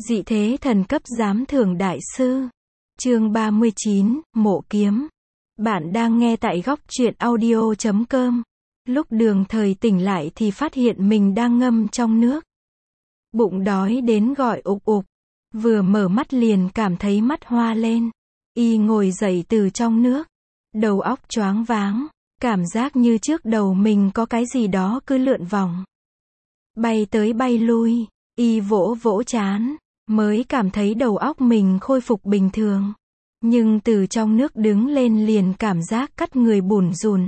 Dị thế thần cấp giám thưởng đại sư. Chương 39, Mộ kiếm. Bạn đang nghe tại góc truyện audio.com. Lúc Đường Thời tỉnh lại thì phát hiện mình đang ngâm trong nước. Bụng đói đến gọi ục ục. Vừa mở mắt liền cảm thấy mắt hoa lên. Y ngồi dậy từ trong nước. Đầu óc choáng váng. Cảm giác như trước đầu mình có cái gì đó cứ lượn vòng. Bay tới bay lui. Y vỗ vỗ trán. Mới cảm thấy đầu óc mình khôi phục bình thường. Nhưng từ trong nước đứng lên liền cảm giác cắt người bủn rủn.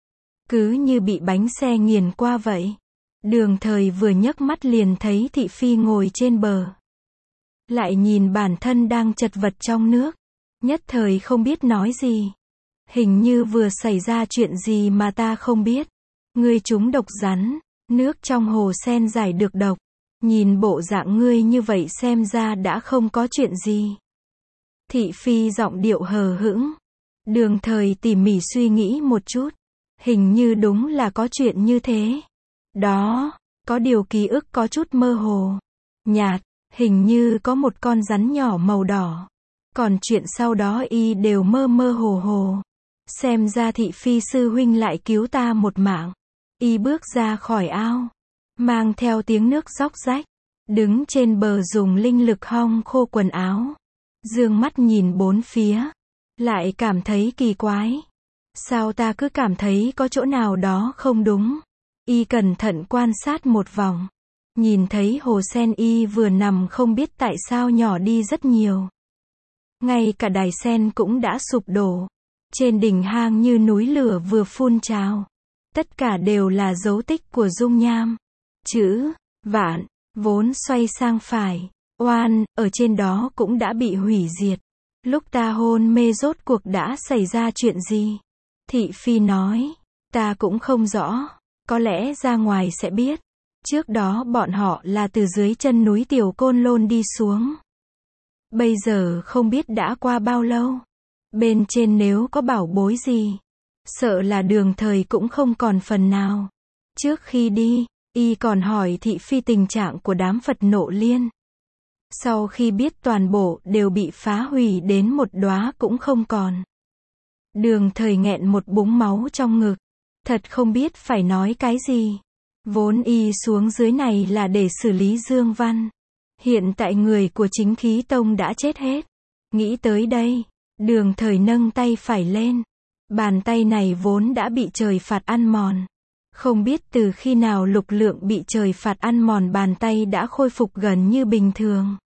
Cứ như bị bánh xe nghiền qua vậy. Đường Thời vừa nhấc mắt liền thấy Thị Phi ngồi trên bờ. Lại nhìn bản thân đang chật vật trong nước. Nhất thời không biết nói gì. Hình như vừa xảy ra chuyện gì mà ta không biết. Ngươi trúng độc rắn. Nước trong hồ sen giải được độc. Nhìn bộ dạng ngươi như vậy xem ra đã không có chuyện gì. Thị Phi giọng điệu hờ hững. Đường Thời tỉ mỉ suy nghĩ một chút. Hình như đúng là có chuyện như thế. Đó, có điều ký ức có chút mơ hồ. Nhạt, hình như có một con rắn nhỏ màu đỏ. Còn chuyện sau đó y đều mơ mơ hồ hồ. Xem ra Thị Phi sư huynh lại cứu ta một mạng. Y bước ra khỏi ao. Mang theo tiếng nước róc rách. Đứng trên bờ dùng linh lực hong khô quần áo. Dương mắt nhìn bốn phía. Lại cảm thấy kỳ quái. Sao ta cứ cảm thấy có chỗ nào đó không đúng. Y cẩn thận quan sát một vòng. Nhìn thấy hồ sen y vừa nằm không biết tại sao nhỏ đi rất nhiều. Ngay cả đài sen cũng đã sụp đổ. Trên đỉnh hang như núi lửa vừa phun trào. Tất cả đều là dấu tích của dung nham. Chữ vạn vốn xoay sang phải. Oan ở trên đó cũng đã bị hủy diệt. Lúc ta hôn mê rốt cuộc đã xảy ra chuyện gì? Thị Phi nói. Ta cũng không rõ. Có lẽ ra ngoài sẽ biết. Trước đó bọn họ là từ dưới chân núi Tiểu Côn Lôn đi xuống. Bây giờ không biết đã qua bao lâu. Bên trên nếu có bảo bối gì. Sợ là Đường Thời cũng không còn phần nào. Trước khi đi, y còn hỏi Thị Phi tình trạng của đám Phật Nộ Liên. Sau khi biết toàn bộ đều bị phá hủy đến một đóa cũng không còn. Đường Thời nghẹn một búng máu trong ngực. Thật không biết phải nói cái gì. Vốn y xuống dưới này là để xử lý Dương Văn. Hiện tại người của Chính Khí Tông đã chết hết. Nghĩ tới đây, Đường Thời nâng tay phải lên. Bàn tay này vốn đã bị trời phạt ăn mòn. Không biết từ khi nào Lục Lượng bị trời phạt ăn mòn bàn tay đã khôi phục gần như bình thường.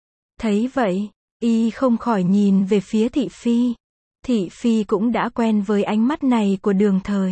Thấy vậy, y không khỏi nhìn về phía Thị Phi. Thị Phi cũng đã quen với ánh mắt này của Đường Thời.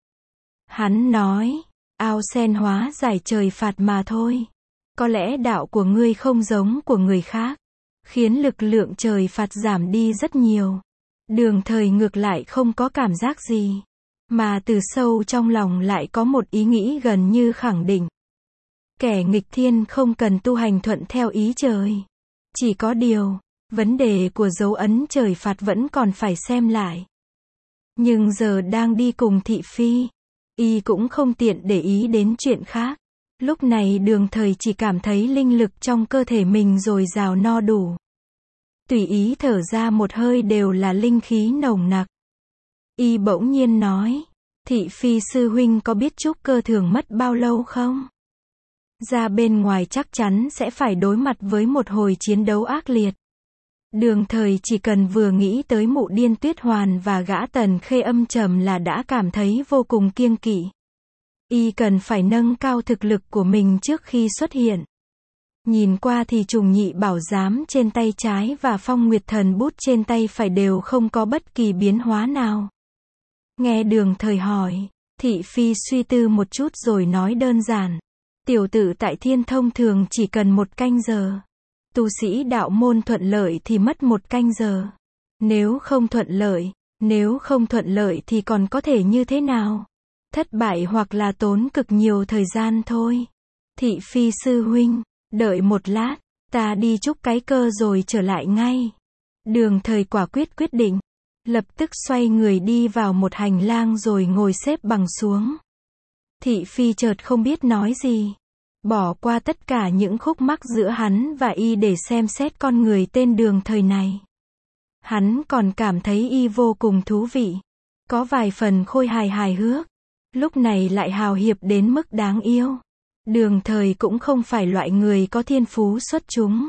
Hắn nói, ao sen hóa giải trời phạt mà thôi. Có lẽ đạo của ngươi không giống của người khác, khiến lực lượng trời phạt giảm đi rất nhiều. Đường Thời ngược lại không có cảm giác gì. Mà từ sâu trong lòng lại có một ý nghĩ gần như khẳng định. Kẻ nghịch thiên không cần tu hành thuận theo ý trời. Chỉ có điều, vấn đề của dấu ấn trời phạt vẫn còn phải xem lại. Nhưng giờ đang đi cùng Thị Phi, y cũng không tiện để ý đến chuyện khác. Lúc này Đường Thời chỉ cảm thấy linh lực trong cơ thể mình dồi dào no đủ. Tùy ý thở ra một hơi đều là linh khí nồng nặc. Y bỗng nhiên nói, Thị Phi sư huynh có biết trúc cơ thường mất bao lâu không? Ra bên ngoài chắc chắn sẽ phải đối mặt với một hồi chiến đấu ác liệt. Đường Thời chỉ cần vừa nghĩ tới Mụ Điên Tuyết Hoàn và gã Tần Khê âm trầm là đã cảm thấy vô cùng kiêng kỵ. Y cần phải nâng cao thực lực của mình trước khi xuất hiện. Nhìn qua thì Trùng Nhị Bảo Giám trên tay trái và Phong Nguyệt Thần Bút trên tay phải đều không có bất kỳ biến hóa nào. Nghe Đường Thời hỏi, Thị Phi suy tư một chút rồi nói đơn giản. Tiểu tử tại Thiên Thông thường chỉ cần 1 canh giờ. Tu sĩ đạo môn thuận lợi thì mất 1 canh giờ. Nếu không thuận lợi thì còn có thể như thế nào? Thất bại hoặc là tốn cực nhiều thời gian thôi. Thị Phi sư huynh, đợi một lát, ta đi chúc cái cơ rồi trở lại ngay. Đường Thời quả quyết định. Lập tức xoay người đi vào một hành lang rồi ngồi xếp bằng xuống. Thị Phi chợt không biết nói gì. bỏ qua tất cả những khúc mắc giữa hắn và y để xem xét con người tên Đường Thời này. Hắn còn cảm thấy y vô cùng thú vị, có vài phần khôi hài hài hước, lúc này lại hào hiệp đến mức đáng yêu. Đường Thời cũng không phải loại người có thiên phú xuất chúng.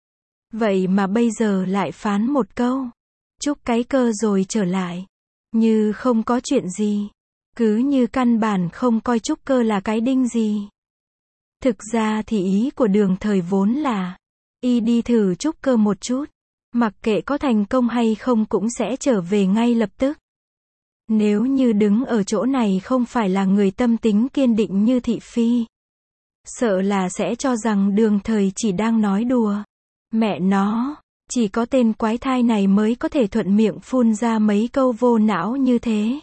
Vậy mà bây giờ lại phán một câu, chúc cái cơ rồi trở lại, như không có chuyện gì, cứ như căn bản không coi trúc cơ là cái đinh gì. Thực ra thì ý của Đường Thời vốn là, y đi thử trúc cơ một chút, mặc kệ có thành công hay không cũng sẽ trở về ngay lập tức. Nếu như đứng ở chỗ này không phải là người tâm tính kiên định như thị phi, sợ là sẽ cho rằng Đường Thời chỉ đang nói đùa. Mẹ nó, chỉ có tên quái thai này mới có thể thuận miệng phun ra mấy câu vô não như thế.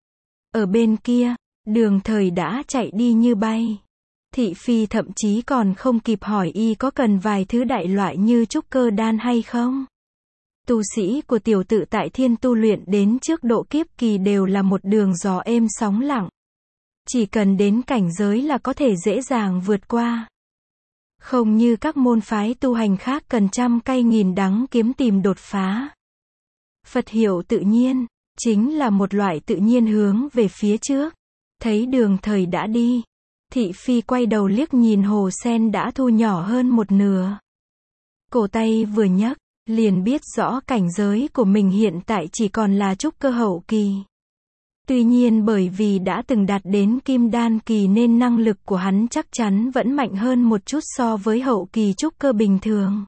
Ở bên kia, Đường Thời đã chạy đi như bay. Thị phi thậm chí còn không kịp hỏi y có cần vài thứ đại loại như trúc cơ đan hay không. Tu sĩ của tiểu tự tại thiên tu luyện đến trước độ kiếp kỳ đều là một đường gió êm sóng lặng. Chỉ cần đến cảnh giới là có thể dễ dàng vượt qua. Không như các môn phái tu hành khác cần trăm cay nghìn đắng kiếm tìm đột phá. Phật hiểu tự nhiên, chính là một loại tự nhiên hướng về phía trước. Thấy Đường Thời đã đi, thị phi quay đầu liếc nhìn hồ sen đã thu nhỏ hơn một nửa. Cổ tay vừa nhấc, liền biết rõ cảnh giới của mình hiện tại chỉ còn là trúc cơ hậu kỳ. Tuy nhiên bởi vì đã từng đạt đến kim đan kỳ nên năng lực của hắn chắc chắn vẫn mạnh hơn một chút so với hậu kỳ trúc cơ bình thường.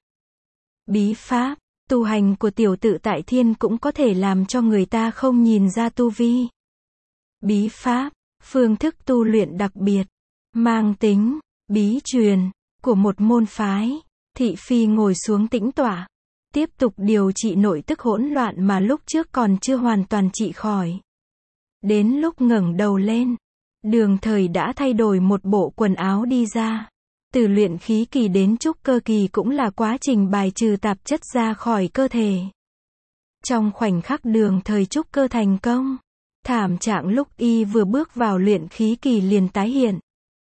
Bí pháp, tu hành của tiểu tự tại thiên cũng có thể làm cho người ta không nhìn ra tu vi. Bí pháp, phương thức tu luyện đặc biệt, mang tính, bí truyền, của một môn phái. Thị phi ngồi xuống tĩnh tọa, tiếp tục điều trị nội tức hỗn loạn mà lúc trước còn chưa hoàn toàn trị khỏi. Đến lúc ngẩng đầu lên, Đường Thời đã thay đổi một bộ quần áo đi ra. Từ luyện khí kỳ đến trúc cơ kỳ cũng là quá trình bài trừ tạp chất ra khỏi cơ thể. Trong khoảnh khắc Đường Thời trúc cơ thành công, thảm trạng lúc y vừa bước vào luyện khí kỳ liền tái hiện.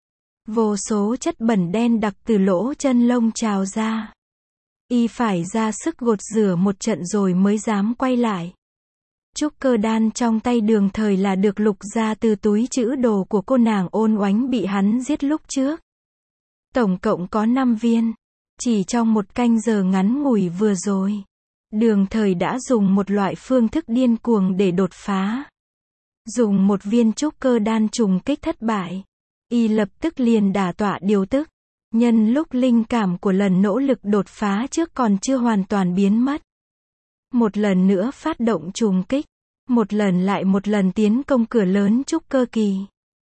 Vô số chất bẩn đen đặc từ lỗ chân lông trào ra. Y phải ra sức gột rửa một trận rồi mới dám quay lại. Trúc cơ đan trong tay Đường Thời là được lục ra từ túi trữ đồ của cô nàng Ôn Oánh bị hắn giết lúc trước. Tổng cộng có 5 viên. Chỉ trong một canh giờ ngắn ngủi vừa rồi, Đường Thời đã dùng một loại phương thức điên cuồng để đột phá. Dùng một viên trúc cơ đan trùng kích thất bại, y lập tức liền đả tọa điều tức. Nhân lúc linh cảm của lần nỗ lực đột phá trước còn chưa hoàn toàn biến mất, một lần nữa phát động trùng kích, một lần lại một lần tiến công cửa lớn trúc cơ kỳ.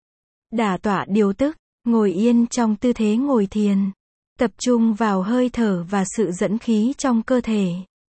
Đả tọa điều tức, ngồi yên trong tư thế ngồi thiền, tập trung vào hơi thở và sự dẫn khí trong cơ thể.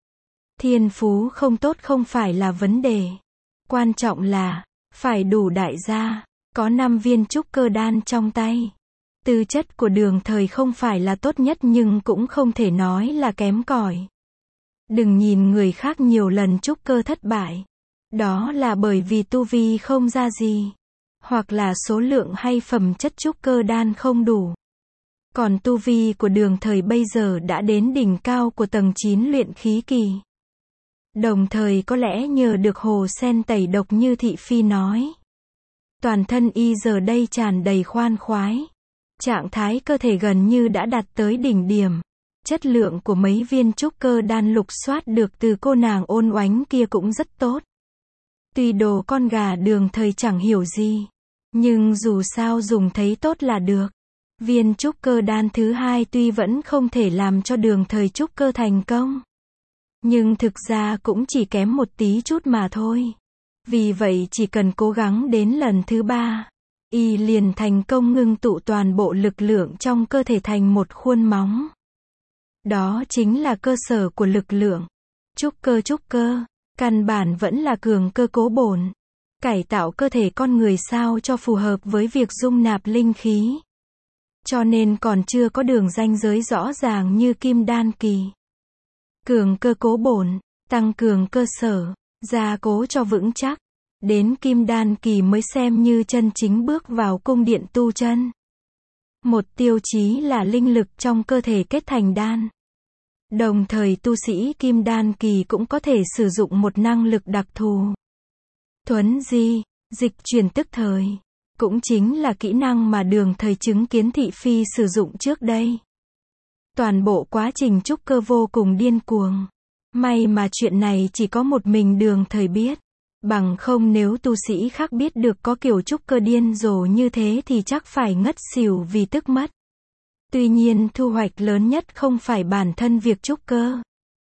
Thiên phú không tốt không phải là vấn đề, quan trọng là phải đủ đại gia. Có 5 viên trúc cơ đan trong tay. Tư chất của Đường Thời không phải là tốt nhất nhưng cũng không thể nói là kém cỏi. Đừng nhìn người khác nhiều lần trúc cơ thất bại. Đó là bởi vì tu vi không ra gì. Hoặc là số lượng hay phẩm chất trúc cơ đan không đủ. Còn tu vi của Đường Thời bây giờ đã đến đỉnh cao của tầng 9 luyện khí kỳ. Đồng thời có lẽ nhờ được hồ sen tẩy độc như thị phi nói. Toàn thân y giờ đây tràn đầy khoan khoái. Trạng thái cơ thể gần như đã đạt tới đỉnh điểm. Chất lượng của mấy viên trúc cơ đan lục soát được từ cô nàng Ôn Oánh kia cũng rất tốt. Tuy đồ con gà Đường Thời chẳng hiểu gì, nhưng dù sao dùng thấy tốt là được. Viên trúc cơ đan thứ hai tuy vẫn không thể làm cho Đường Thời trúc cơ thành công, nhưng thực ra cũng chỉ kém một tí chút mà thôi. Vì vậy chỉ cần cố gắng đến lần thứ 3, y liền thành công ngưng tụ toàn bộ lực lượng trong cơ thể thành một khuôn móng. Đó chính là cơ sở của lực lượng. Trúc cơ, căn bản vẫn là cường cơ cố bổn. Cải tạo cơ thể con người sao cho phù hợp với việc dung nạp linh khí. Cho nên còn chưa có đường ranh giới rõ ràng như kim đan kỳ. Cường cơ cố bổn, tăng cường cơ sở, gia cố cho vững chắc. Đến kim đan kỳ mới xem như chân chính bước vào cung điện tu chân. Một tiêu chí là linh lực trong cơ thể kết thành đan. Đồng thời tu sĩ kim đan kỳ cũng có thể sử dụng một năng lực đặc thù. Thuấn di, dịch chuyển tức thời. Cũng chính là kỹ năng mà Đường Thời chứng kiến thị phi sử dụng trước đây. Toàn bộ quá trình trúc cơ vô cùng điên cuồng. May mà chuyện này chỉ có một mình Đường Thời biết. Bằng không nếu tu sĩ khác biết được có kiểu trúc cơ điên rồ như thế thì chắc phải ngất xỉu vì tức mất. Tuy nhiên thu hoạch lớn nhất không phải bản thân việc trúc cơ,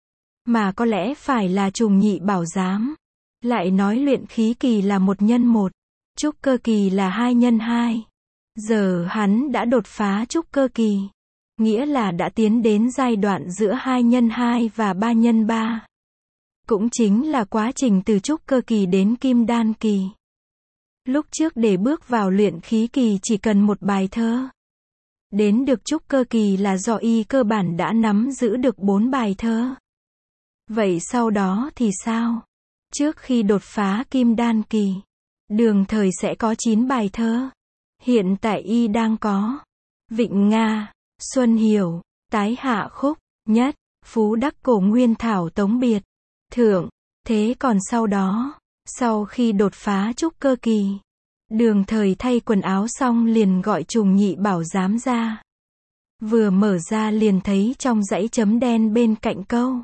mà có lẽ phải là trùng nhị bảo giám. Lại nói luyện khí kỳ là 1x1, trúc cơ kỳ là 2x2. Giờ hắn đã đột phá trúc cơ kỳ, nghĩa là đã tiến đến giai đoạn giữa 2x2 và 3x3. Cũng chính là quá trình từ trúc cơ kỳ đến kim đan kỳ. Lúc trước để bước vào luyện khí kỳ chỉ cần một bài thơ. Đến được trúc cơ kỳ là do y cơ bản đã nắm giữ được 4 bài thơ. Vậy sau đó thì sao? Trước khi đột phá kim đan kỳ, Đường Thời sẽ có 9 bài thơ. Hiện tại y đang có Vịnh Nga, Xuân Hiểu, Tái Hạ Khúc, Nhất, Phú Đắc Cổ Nguyên Thảo Tống Biệt, Thượng. Thế còn sau đó, sau khi đột phá trúc cơ kỳ, Đường Thời thay quần áo xong liền gọi trùng nhị bảo giám ra. Vừa mở ra liền thấy trong dãy chấm đen bên cạnh câu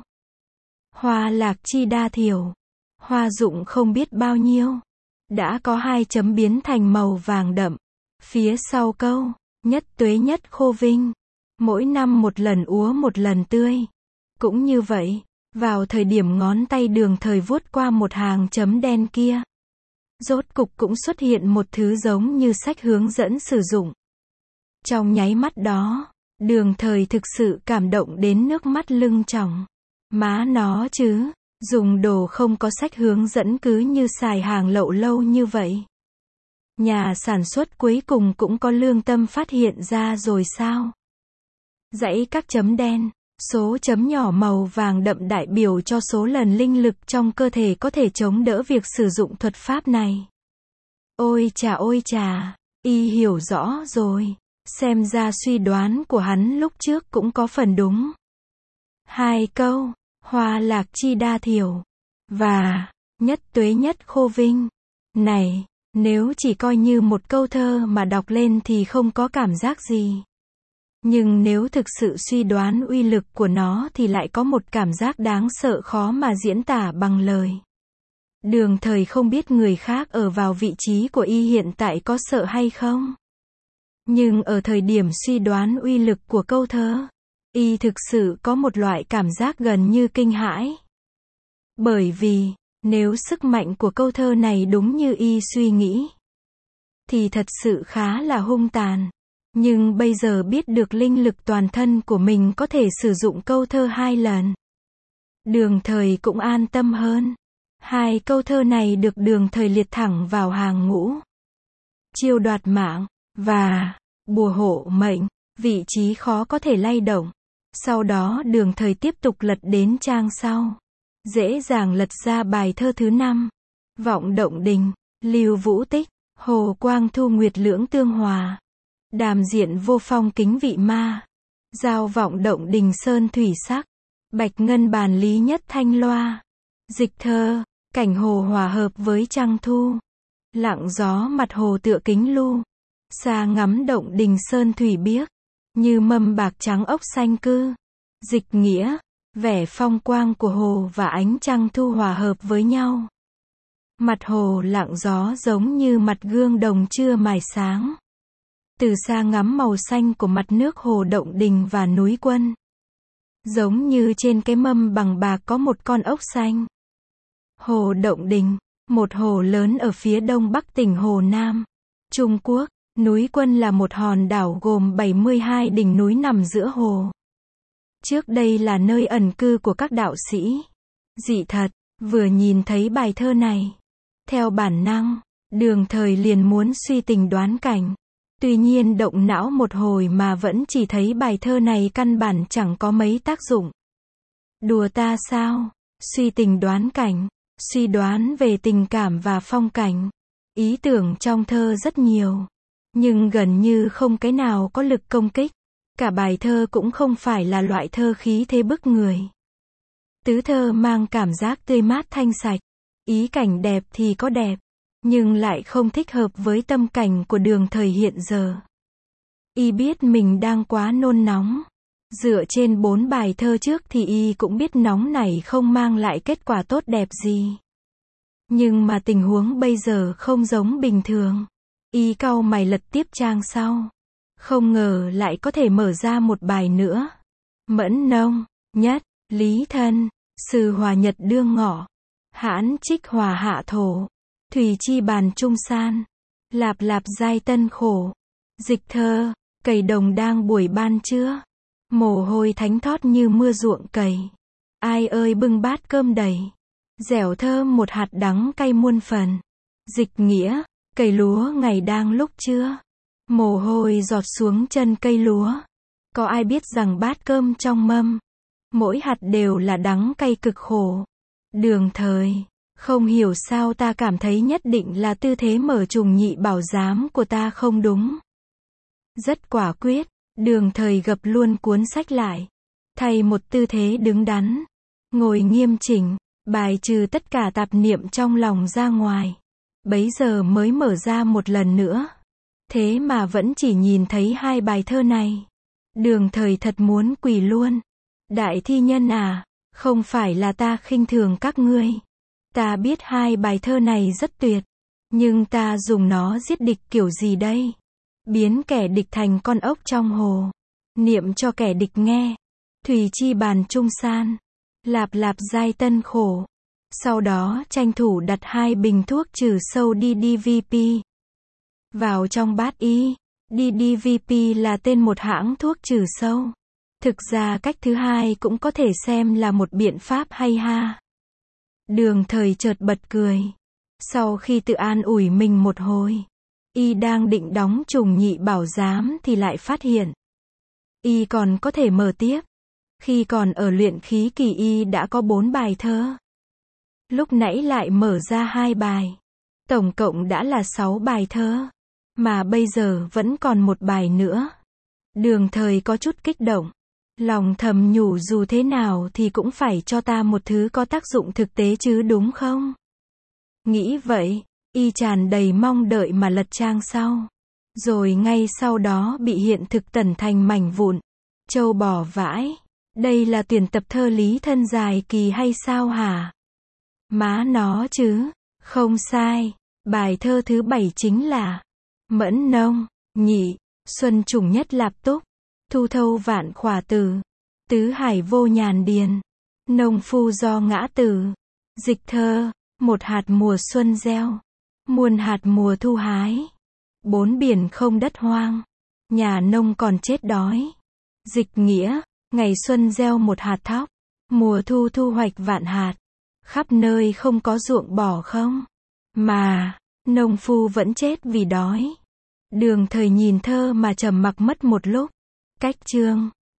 Hoa lạc chi đa thiểu, hoa dụng không biết bao nhiêu. Đã có 2 chấm biến thành màu vàng đậm. Phía sau câu Nhất tuế nhất khô vinh, mỗi năm một lần úa một lần tươi. Cũng như vậy, vào thời điểm ngón tay Đường Thời vuốt qua một hàng chấm đen kia, rốt cục cũng xuất hiện một thứ giống như sách hướng dẫn sử dụng. Trong nháy mắt đó, Đường Thời thực sự cảm động đến nước mắt lưng tròng. Má nó chứ, dùng đồ không có sách hướng dẫn cứ như xài hàng lậu lâu như vậy. Nhà sản xuất cuối cùng cũng có lương tâm phát hiện ra rồi sao? Dãy các chấm đen, số chấm nhỏ màu vàng đậm đại biểu cho số lần linh lực trong cơ thể có thể chống đỡ việc sử dụng thuật pháp này. Ôi chà, y hiểu rõ rồi. Xem ra suy đoán của hắn lúc trước cũng có phần đúng. 2 câu, hoa lạc chi đa thiểu, và nhất tuế nhất khô vinh. Này, nếu chỉ coi như một câu thơ mà đọc lên thì không có cảm giác gì. Nhưng nếu thực sự suy đoán uy lực của nó thì lại có một cảm giác đáng sợ khó mà diễn tả bằng lời. Đường Thời không biết người khác ở vào vị trí của y hiện tại có sợ hay không. Nhưng ở thời điểm suy đoán uy lực của câu thơ, y thực sự có một loại cảm giác gần như kinh hãi. Bởi vì, nếu sức mạnh của câu thơ này đúng như y suy nghĩ, thì thật sự khá là hung tàn. Nhưng bây giờ biết được linh lực toàn thân của mình có thể sử dụng câu thơ 2 lần, Đường Thời cũng an tâm hơn. 2 câu thơ này được Đường Thời liệt thẳng vào hàng ngũ chiêu đoạt mạng và bùa hộ mệnh, vị trí khó có thể lay động. Sau đó Đường Thời tiếp tục lật đến trang sau. Dễ dàng lật ra bài thơ thứ 5. Vọng động đình, lưu vũ tích, hồ quang thu nguyệt lưỡng tương hòa. Đàm diện vô phong kính vị ma. Giao vọng động đình sơn thủy sắc. Bạch ngân bàn lý nhất thanh loa. Dịch thơ, cảnh hồ hòa hợp với trăng thu. Lặng gió mặt hồ tựa kính lu. Xa ngắm động đình sơn thủy biếc. Như mâm bạc trắng ốc xanh cư. Dịch nghĩa, vẻ phong quang của hồ và ánh trăng thu hòa hợp với nhau. Mặt hồ lặng gió giống như mặt gương đồng chưa mài sáng. Từ xa ngắm màu xanh của mặt nước hồ động đình và núi Quân. Giống như trên cái mâm bằng bạc có một con ốc xanh. Hồ Động Đình, một hồ lớn ở phía đông bắc tỉnh Hồ Nam, Trung Quốc. Núi Quân là một hòn đảo gồm 72 đỉnh núi nằm giữa hồ. Trước đây là nơi ẩn cư của các đạo sĩ. Dị thật, vừa nhìn thấy bài thơ này, theo bản năng, Đường Thời liền muốn suy tình đoán cảnh. Tuy nhiên động não một hồi mà vẫn chỉ thấy bài thơ này căn bản chẳng có mấy tác dụng. Đùa ta sao? Suy tình đoán cảnh, suy đoán về tình cảm và phong cảnh. Ý tưởng trong thơ rất nhiều. nhưng gần như không cái nào có lực công kích. Cả bài thơ cũng không phải là loại thơ khí thế bức người. Tứ thơ mang cảm giác tươi mát thanh sạch, ý cảnh đẹp thì có đẹp, nhưng lại không thích hợp với tâm cảnh của Đường thời hiện giờ. Y biết mình đang quá nôn nóng. Dựa trên 4 bài thơ trước thì Y cũng biết nóng này không mang lại kết quả tốt đẹp gì. Nhưng mà tình huống bây giờ không giống bình thường. Y cau mày lật tiếp trang sau. Không ngờ lại có thể mở ra một bài nữa. Mẫn nông, nhất, lý thân, sử hòa nhật đương ngọ. Hãn trích hòa hạ thổ. Thủy chi bàn trung san. Lạp lạp giai tân khổ. Dịch thơ, cày đồng đang buổi ban trưa. Mồ hôi thánh thót như mưa ruộng cày. Ai ơi bưng bát cơm đầy. Dẻo thơm một hạt đắng cay muôn phần. Dịch nghĩa, cày lúa ngày đang lúc trưa. Mồ hôi giọt xuống chân cây lúa. Có ai biết rằng bát cơm trong mâm, mỗi hạt đều là đắng cay cực khổ. Đường thời, không hiểu sao ta cảm thấy nhất định là tư thế mở trùng nhị bảo giám của ta không đúng. Rất quả quyết, Đường thời gập luôn cuốn sách lại. Thay một tư thế đứng đắn. Ngồi nghiêm chỉnh, bài trừ tất cả tạp niệm trong lòng ra ngoài. Bấy giờ mới mở ra một lần nữa. Thế mà vẫn chỉ nhìn thấy 2 bài thơ này. Đường thời thật muốn quỳ luôn. Đại thi nhân à, không phải là ta khinh thường các ngươi. Ta biết 2 bài thơ này rất tuyệt. Nhưng ta dùng nó giết địch kiểu gì đây? Biến kẻ địch thành con ốc trong hồ. Niệm cho kẻ địch nghe. Thủy chi bàn trung san. Lạp lạp giai tân khổ. Sau đó tranh thủ đặt 2 bình thuốc trừ sâu DDVP vào trong bát Y. DDVP là tên một hãng thuốc trừ sâu. Thực ra cách thứ hai cũng có thể xem là một biện pháp hay ha. Đường thời chợt bật cười. Sau khi tự an ủi mình một hồi, Y đang định đóng trùng nhị bảo giám thì lại phát hiện Y còn có thể mở tiếp. Khi còn ở luyện khí kỳ Y đã có 4 bài thơ. Lúc nãy lại mở ra 2 bài. Tổng cộng đã là 6 bài thơ. Mà bây giờ vẫn còn một bài nữa. Đường thời có chút kích động. Lòng thầm nhủ dù thế nào thì cũng phải cho ta một thứ có tác dụng thực tế chứ đúng không? Nghĩ vậy, Y tràn đầy mong đợi mà lật trang sau. Rồi ngay sau đó bị hiện thực tẩn thành mảnh vụn. Châu bò vãi. Đây là tuyển tập thơ lý thân dài kỳ hay sao hả? Má nó chứ. Không sai. Bài thơ thứ 7 chính là Mẫn nông, nhị, xuân trùng nhất lạp túc. Thu thâu vạn khỏa tử. Tứ hải vô nhàn điền. Nông phu do ngã tử. Dịch thơ, một hạt mùa xuân gieo. Muôn hạt mùa thu hái. 4 biển không đất hoang. Nhà nông còn chết đói. Dịch nghĩa, ngày xuân gieo một hạt thóc. Mùa thu thu hoạch vạn hạt. Khắp nơi không có ruộng bỏ không. Mà, nông phu vẫn chết vì đói. Đường thời nhìn thơ mà trầm mặc mất một lúc. Cách chương.